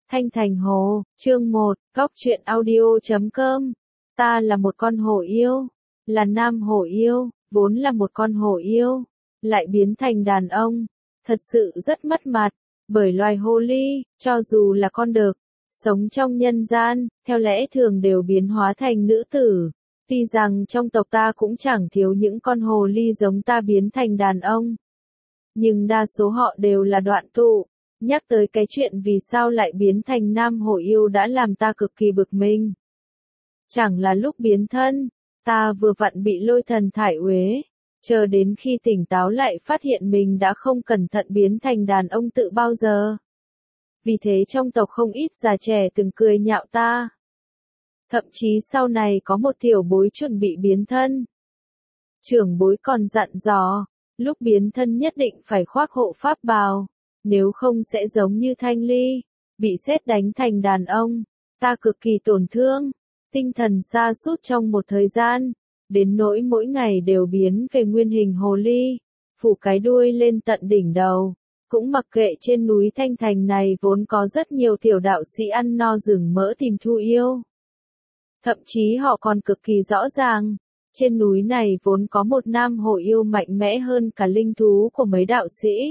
Thanh Thành Hồ, chương 1, Góc truyện audio.com. Ta là một con hổ yêu, là nam hổ yêu, vốn là một con hổ yêu, lại biến thành đàn ông. Thật sự rất mất mặt, bởi loài hồ ly, cho dù là con đực, sống trong nhân gian, theo lẽ thường đều biến hóa thành nữ tử. Tuy rằng trong tộc ta cũng chẳng thiếu những con hồ ly giống ta biến thành đàn ông, nhưng đa số họ đều là đoạn tụ. Nhắc tới cái chuyện vì sao lại biến thành nam hổ yêu đã làm ta cực kỳ bực mình. Chẳng là lúc biến thân, ta vừa vặn bị lôi thần thải uế, chờ đến khi tỉnh táo lại phát hiện mình đã không cẩn thận biến thành đàn ông tự bao giờ. Vì thế trong tộc không ít già trẻ từng cười nhạo ta. Thậm chí sau này có một tiểu bối chuẩn bị biến thân. Trưởng bối còn dặn dò, lúc biến thân nhất định phải khoác hộ pháp bào. Nếu không sẽ giống như Thanh Ly, bị sét đánh thành đàn ông. Ta cực kỳ tổn thương, tinh thần sa sút trong một thời gian, đến nỗi mỗi ngày đều biến về nguyên hình hồ ly, phủ cái đuôi lên tận đỉnh đầu. Cũng mặc kệ trên núi Thanh Thành này vốn có rất nhiều tiểu đạo sĩ ăn no rừng mỡ tìm thu yêu. Thậm chí họ còn cực kỳ rõ ràng, trên núi này vốn có một nam hổ yêu mạnh mẽ hơn cả linh thú của mấy đạo sĩ.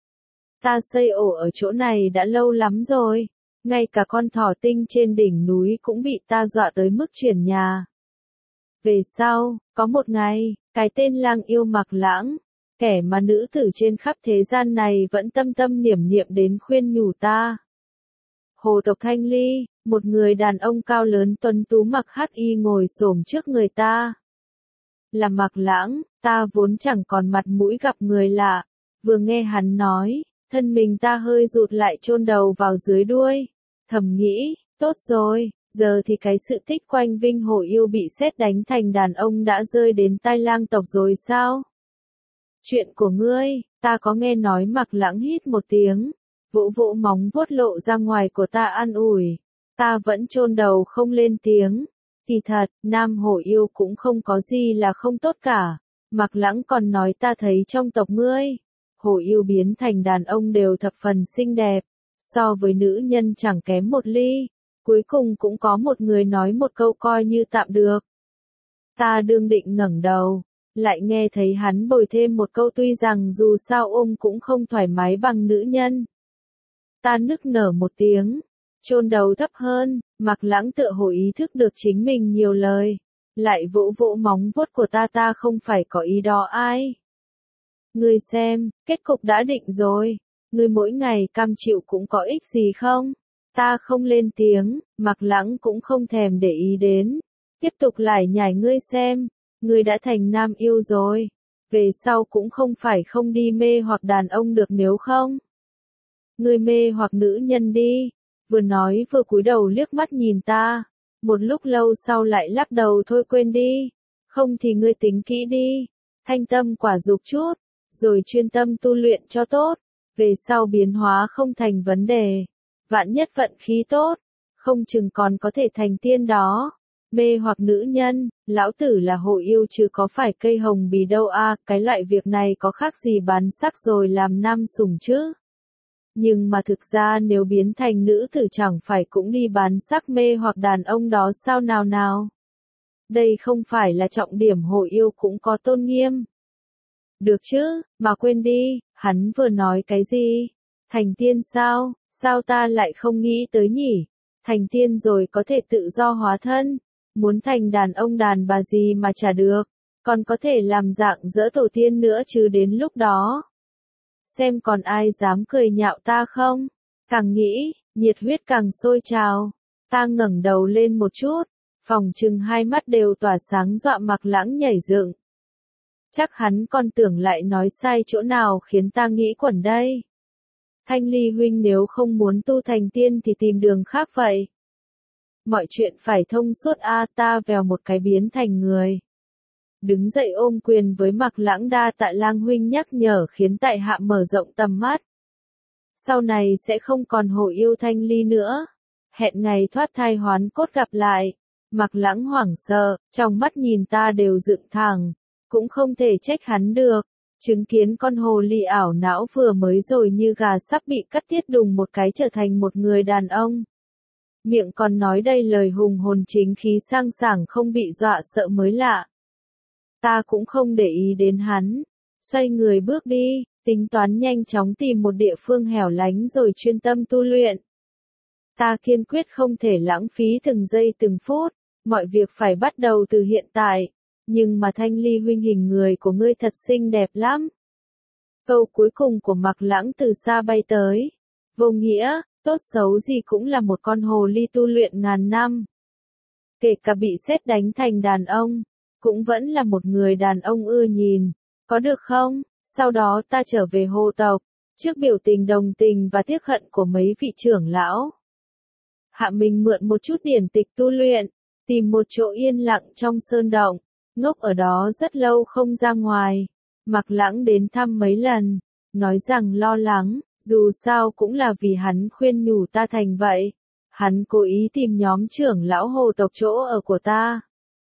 Ta xây ổ ở chỗ này đã lâu lắm rồi, ngay cả con thỏ tinh trên đỉnh núi cũng bị ta dọa tới mức chuyển nhà. Về sau, có một ngày, cái tên lang yêu Mạc Lãng, kẻ mà nữ tử trên khắp thế gian này vẫn tâm tâm niệm niệm đến khuyên nhủ ta. Hồ tộc Thanh Ly, một người đàn ông cao lớn tuấn tú mặc hắc y ngồi xổm trước người ta. Là Mạc Lãng, ta vốn chẳng còn mặt mũi gặp người lạ, vừa nghe hắn nói, thân mình ta hơi rụt lại chôn đầu vào dưới đuôi, thầm nghĩ, tốt rồi, giờ thì cái sự tích quanh Vinh hổ yêu bị sét đánh thành đàn ông đã rơi đến tai lang tộc rồi sao? Chuyện của ngươi, ta có nghe nói. Mạc Lãng hít một tiếng, vỗ vỗ móng vuốt lộ ra ngoài của ta an ủi, ta vẫn chôn đầu không lên tiếng. Kỳ thật, nam hổ yêu cũng không có gì là không tốt cả. Mạc Lãng còn nói ta thấy trong tộc ngươi, hổ yêu biến thành đàn ông đều thập phần xinh đẹp, so với nữ nhân chẳng kém một ly. Cuối cùng cũng có một người nói một câu coi như tạm được. Ta đương định ngẩng đầu, lại nghe thấy hắn bồi thêm một câu tuy rằng dù sao ôm cũng không thoải mái bằng nữ nhân. Ta nức nở một tiếng, chôn đầu thấp hơn. Mạc Lãng tựa hồ ý thức được chính mình nhiều lời, lại vỗ vỗ móng vuốt của ta không phải có ý đó ai. Ngươi xem, kết cục đã định rồi, ngươi mỗi ngày cam chịu cũng có ích gì không? Ta không lên tiếng, Mạc Lãng cũng không thèm để ý đến, tiếp tục lải nhải ngươi xem, ngươi đã thành nam yêu rồi, về sau cũng không phải không đi mê hoặc đàn ông được nếu không. Ngươi mê hoặc nữ nhân đi, vừa nói vừa cúi đầu liếc mắt nhìn ta, một lúc lâu sau lại lắc đầu thôi quên đi, không thì ngươi tính kỹ đi, thanh tâm quả dục chút, rồi chuyên tâm tu luyện cho tốt, về sau biến hóa không thành vấn đề, vạn nhất vận khí tốt, không chừng còn có thể thành tiên đó. Mê hoặc nữ nhân, lão tử là hổ yêu chứ có phải cây hồng bì đâu à, cái loại việc này có khác gì bán sắc rồi làm nam sủng chứ. Nhưng mà thực ra nếu biến thành nữ tử chẳng phải cũng đi bán sắc mê hoặc đàn ông đó sao nào nào. Đây không phải là trọng điểm, hổ yêu cũng có tôn nghiêm. Được chứ, mà quên đi, hắn vừa nói cái gì? Thành tiên sao? Sao ta lại không nghĩ tới nhỉ? Thành tiên rồi có thể tự do hóa thân, muốn thành đàn ông đàn bà gì mà chả được, còn có thể làm dạng dỡ tổ tiên nữa chứ đến lúc đó. Xem còn ai dám cười nhạo ta không? Càng nghĩ, nhiệt huyết càng sôi trào. Ta ngẩng đầu lên một chút, phỏng chừng hai mắt đều tỏa sáng dọa Mạc Lãng nhảy dựng. Chắc hắn còn tưởng lại nói sai chỗ nào khiến ta nghĩ quẩn đây. Thanh Ly huynh nếu không muốn tu thành tiên thì tìm đường khác vậy. Mọi chuyện phải thông suốt a. Ta vèo một cái biến thành người. Đứng dậy ôm quyền với Mạc Lãng, đa tạ lang huynh nhắc nhở khiến tại hạ mở rộng tầm mắt. Sau này sẽ không còn hổ yêu Thanh Ly nữa. Hẹn ngày thoát thai hoán cốt gặp lại. Mạc Lãng hoảng sợ, trong mắt nhìn ta đều dựng thẳng. Cũng không thể trách hắn được. Chứng kiến con hồ ly ảo não vừa mới rồi như gà sắp bị cắt tiết đùng một cái trở thành một người đàn ông. Miệng còn nói đầy lời hùng hồn chính khí sang sảng không bị dọa sợ mới lạ. Ta cũng không để ý đến hắn. Xoay người bước đi, tính toán nhanh chóng tìm một địa phương hẻo lánh rồi chuyên tâm tu luyện. Ta kiên quyết không thể lãng phí từng giây từng phút, mọi việc phải bắt đầu từ hiện tại. Nhưng mà Thanh Ly huynh hình người của ngươi thật xinh đẹp lắm. Câu cuối cùng của Mạc Lãng từ xa bay tới. Vô nghĩa, tốt xấu gì cũng là một con hồ ly tu luyện ngàn năm. Kể cả bị sét đánh thành đàn ông, cũng vẫn là một người đàn ông ưa nhìn. Có được không? Sau đó ta trở về hồ tộc, trước biểu tình đồng tình và tiếc hận của mấy vị trưởng lão. Hạ mình mượn một chút điển tịch tu luyện, tìm một chỗ yên lặng trong sơn động, ngốc ở đó rất lâu không ra ngoài. Mạc Lãng đến thăm mấy lần, nói rằng lo lắng, dù sao cũng là vì hắn khuyên nhủ ta thành vậy. Hắn cố ý tìm nhóm trưởng lão hồ tộc chỗ ở của ta.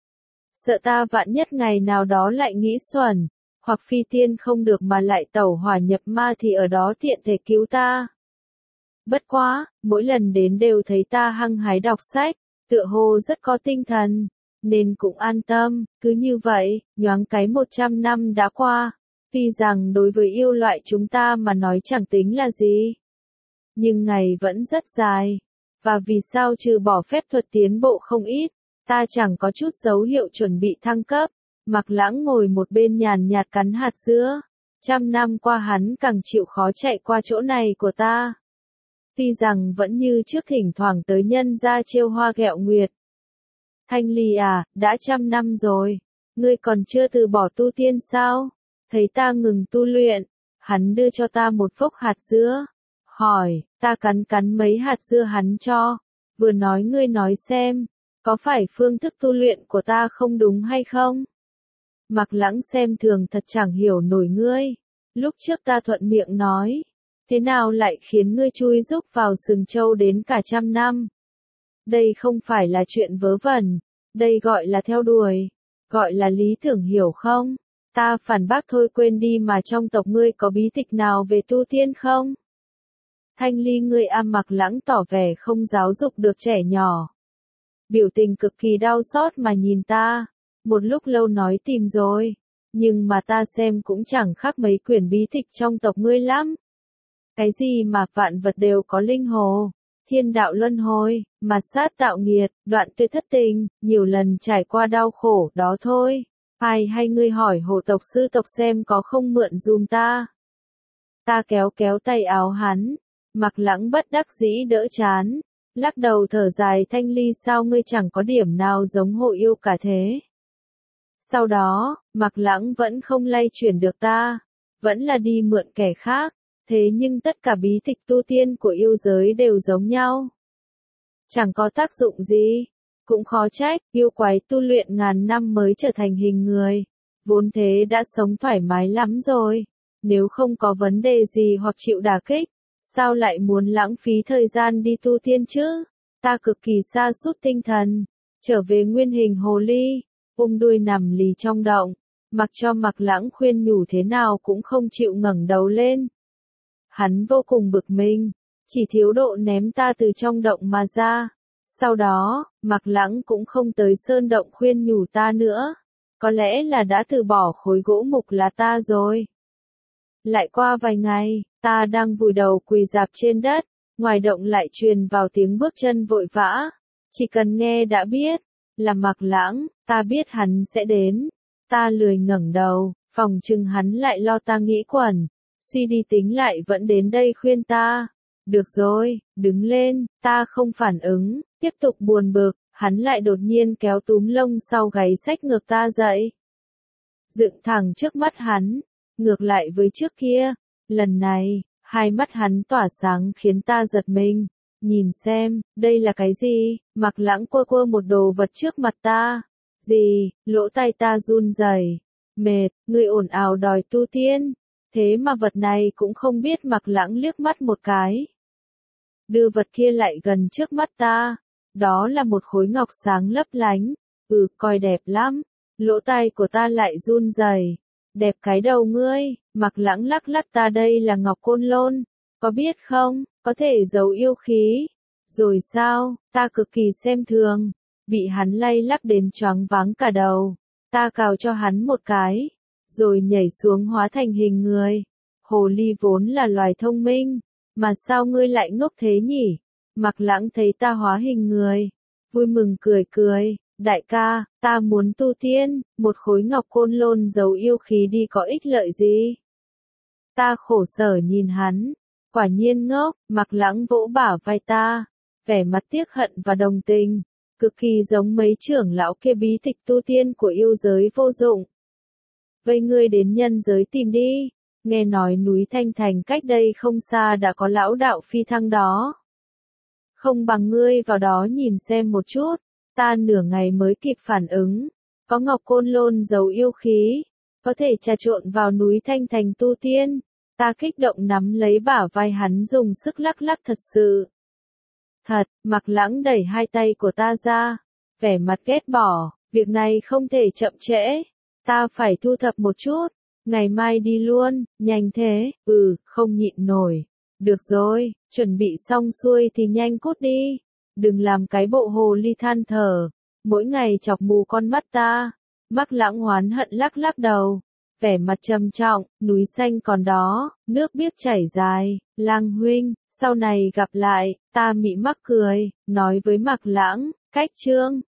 Sợ ta vạn nhất ngày nào đó lại nghĩ xuẩn, hoặc phi tiên không được mà lại tẩu hỏa nhập ma thì ở đó tiện thể cứu ta. Bất quá, mỗi lần đến đều thấy ta hăng hái đọc sách, tựa hồ rất có tinh thần, nên cũng an tâm. Cứ như vậy, nhoáng cái 100 năm đã qua. Tuy rằng đối với yêu loại chúng ta mà nói chẳng tính là gì, nhưng ngày vẫn rất dài. Và vì sao trừ bỏ phép thuật tiến bộ không ít, ta chẳng có chút dấu hiệu chuẩn bị thăng cấp. Mạc Lãng ngồi một bên nhàn nhạt cắn hạt dưa. 100 năm qua hắn càng chịu khó chạy qua chỗ này của ta. Tuy rằng vẫn như trước thỉnh thoảng tới nhân gia trêu hoa ghẹo nguyệt. Thanh Ly à, đã 100 năm rồi, ngươi còn chưa từ bỏ tu tiên sao? Thấy ta ngừng tu luyện, hắn đưa cho ta một phốc hạt dưa. Hỏi, ta cắn cắn mấy hạt dưa hắn cho. Vừa nói ngươi nói xem, có phải phương thức tu luyện của ta không đúng hay không? Mạc Lãng xem thường thật chẳng hiểu nổi ngươi. Lúc trước ta thuận miệng nói, thế nào lại khiến ngươi chui rúc vào sừng trâu đến cả 100 năm? Đây không phải là chuyện vớ vẩn, đây gọi là theo đuổi, gọi là lý tưởng hiểu không? Ta phản bác thôi, quên đi mà trong tộc ngươi có bí tịch nào về tu tiên không? Thanh Ly ngươi Mạc Lãng tỏ vẻ không giáo dục được trẻ nhỏ. Biểu tình cực kỳ đau xót mà nhìn ta. Một lúc lâu nói tìm rồi, nhưng mà ta xem cũng chẳng khác mấy quyển bí tịch trong tộc ngươi lắm. Cái gì mà vạn vật đều có linh hồ, thiên đạo luân hồi, mạt sát tạo nghiệt, đoạn tuyệt thất tình, nhiều lần trải qua đau khổ đó thôi. Hay ngươi hỏi hồ tộc sư tộc xem có không mượn dùm ta. Ta kéo kéo tay áo hắn, Mạc Lãng bất đắc dĩ đỡ chán, lắc đầu thở dài. Thanh Ly sao ngươi chẳng có điểm nào giống hộ yêu cả thế? Sau đó, Mạc Lãng vẫn không lay chuyển được ta, vẫn là đi mượn kẻ khác, thế nhưng tất cả bí tịch tu tiên của yêu giới đều giống nhau. Chẳng có tác dụng gì, cũng khó trách, yêu quái tu luyện ngàn năm mới trở thành hình người, vốn thế đã sống thoải mái lắm rồi, nếu không có vấn đề gì hoặc chịu đả kích, sao lại muốn lãng phí thời gian đi tu tiên chứ? Ta cực kỳ sa sút tinh thần, trở về nguyên hình hồ ly. Đuôi nằm lì trong động, mặc cho Mạc Lãng khuyên nhủ thế nào cũng không chịu ngẩng đầu lên. Hắn vô cùng bực mình, chỉ thiếu độ ném ta từ trong động mà ra. Sau đó, Mạc Lãng cũng không tới sơn động khuyên nhủ ta nữa. Có lẽ là đã từ bỏ khối gỗ mục là ta rồi. Lại qua vài ngày, ta đang vùi đầu quỳ rạp trên đất, ngoài động lại truyền vào tiếng bước chân vội vã. Chỉ cần nghe đã biết là Mạc Lãng, ta biết hắn sẽ đến. Ta lười ngẩng đầu, phòng chừng hắn lại lo ta nghĩ quẩn. Suy đi tính lại vẫn đến đây khuyên ta. Được rồi, đứng lên, ta không phản ứng, tiếp tục buồn bực, hắn lại đột nhiên kéo túm lông sau gáy xách ngược ta dậy. Dựng thẳng trước mắt hắn, ngược lại với trước kia, lần này, hai mắt hắn tỏa sáng khiến ta giật mình. Nhìn xem, đây là cái gì? Mạc Lãng quơ quơ một đồ vật trước mặt ta. Gì? Lỗ tai ta run rẩy. Mệt, ngươi ồn ào đòi tu tiên. Thế mà vật này cũng không biết. Mạc Lãng liếc mắt một cái, đưa vật kia lại gần trước mắt ta. Đó là một khối ngọc sáng lấp lánh. Coi đẹp lắm. Lỗ tai của ta lại run rẩy. Đẹp cái đầu ngươi. Mạc Lãng lắc lắc ta đây là Ngọc Côn Lôn, có biết không, có thể giấu yêu khí. Rồi sao, ta cực kỳ xem thường, bị hắn lay lắc đến choáng váng cả đầu. Ta cào cho hắn một cái, rồi nhảy xuống hóa thành hình người. Hồ ly vốn là loài thông minh, mà sao ngươi lại ngốc thế nhỉ? Mạc Lãng thấy ta hóa hình người, vui mừng cười cười, đại ca, ta muốn tu tiên, một khối Ngọc Côn Lôn giấu yêu khí đi có ích lợi gì? Ta khổ sở nhìn hắn, quả nhiên ngốc. Mạc Lãng vỗ bả vai ta, vẻ mặt tiếc hận và đồng tình, cực kỳ giống mấy trưởng lão kia bí tịch tu tiên của yêu giới vô dụng. Vây ngươi đến nhân giới tìm đi, nghe nói núi Thanh Thành cách đây không xa đã có lão đạo phi thăng đó. Không bằng ngươi vào đó nhìn xem một chút. Ta nửa ngày mới kịp phản ứng, có Ngọc Côn Lôn giấu yêu khí, có thể trà trộn vào núi Thanh Thành tu tiên. Ta kích động nắm lấy bả vai hắn dùng sức lắc lắc thật sự. Thật, Mạc Lãng đẩy hai tay của ta ra, vẻ mặt ghét bỏ, việc này không thể chậm trễ. Ta phải thu thập một chút, ngày mai đi luôn, nhanh thế, không nhịn nổi. Được rồi, chuẩn bị xong xuôi thì nhanh cút đi, đừng làm cái bộ hồ ly than thở, mỗi ngày chọc mù con mắt ta. Mạc Lãng oán hận lắc lắc đầu, vẻ mặt trầm trọng, núi xanh còn đó, nước biếc chảy dài, Lang huynh, sau này gặp lại. Ta mị mắc cười, nói với Mạc Lãng, cách chương.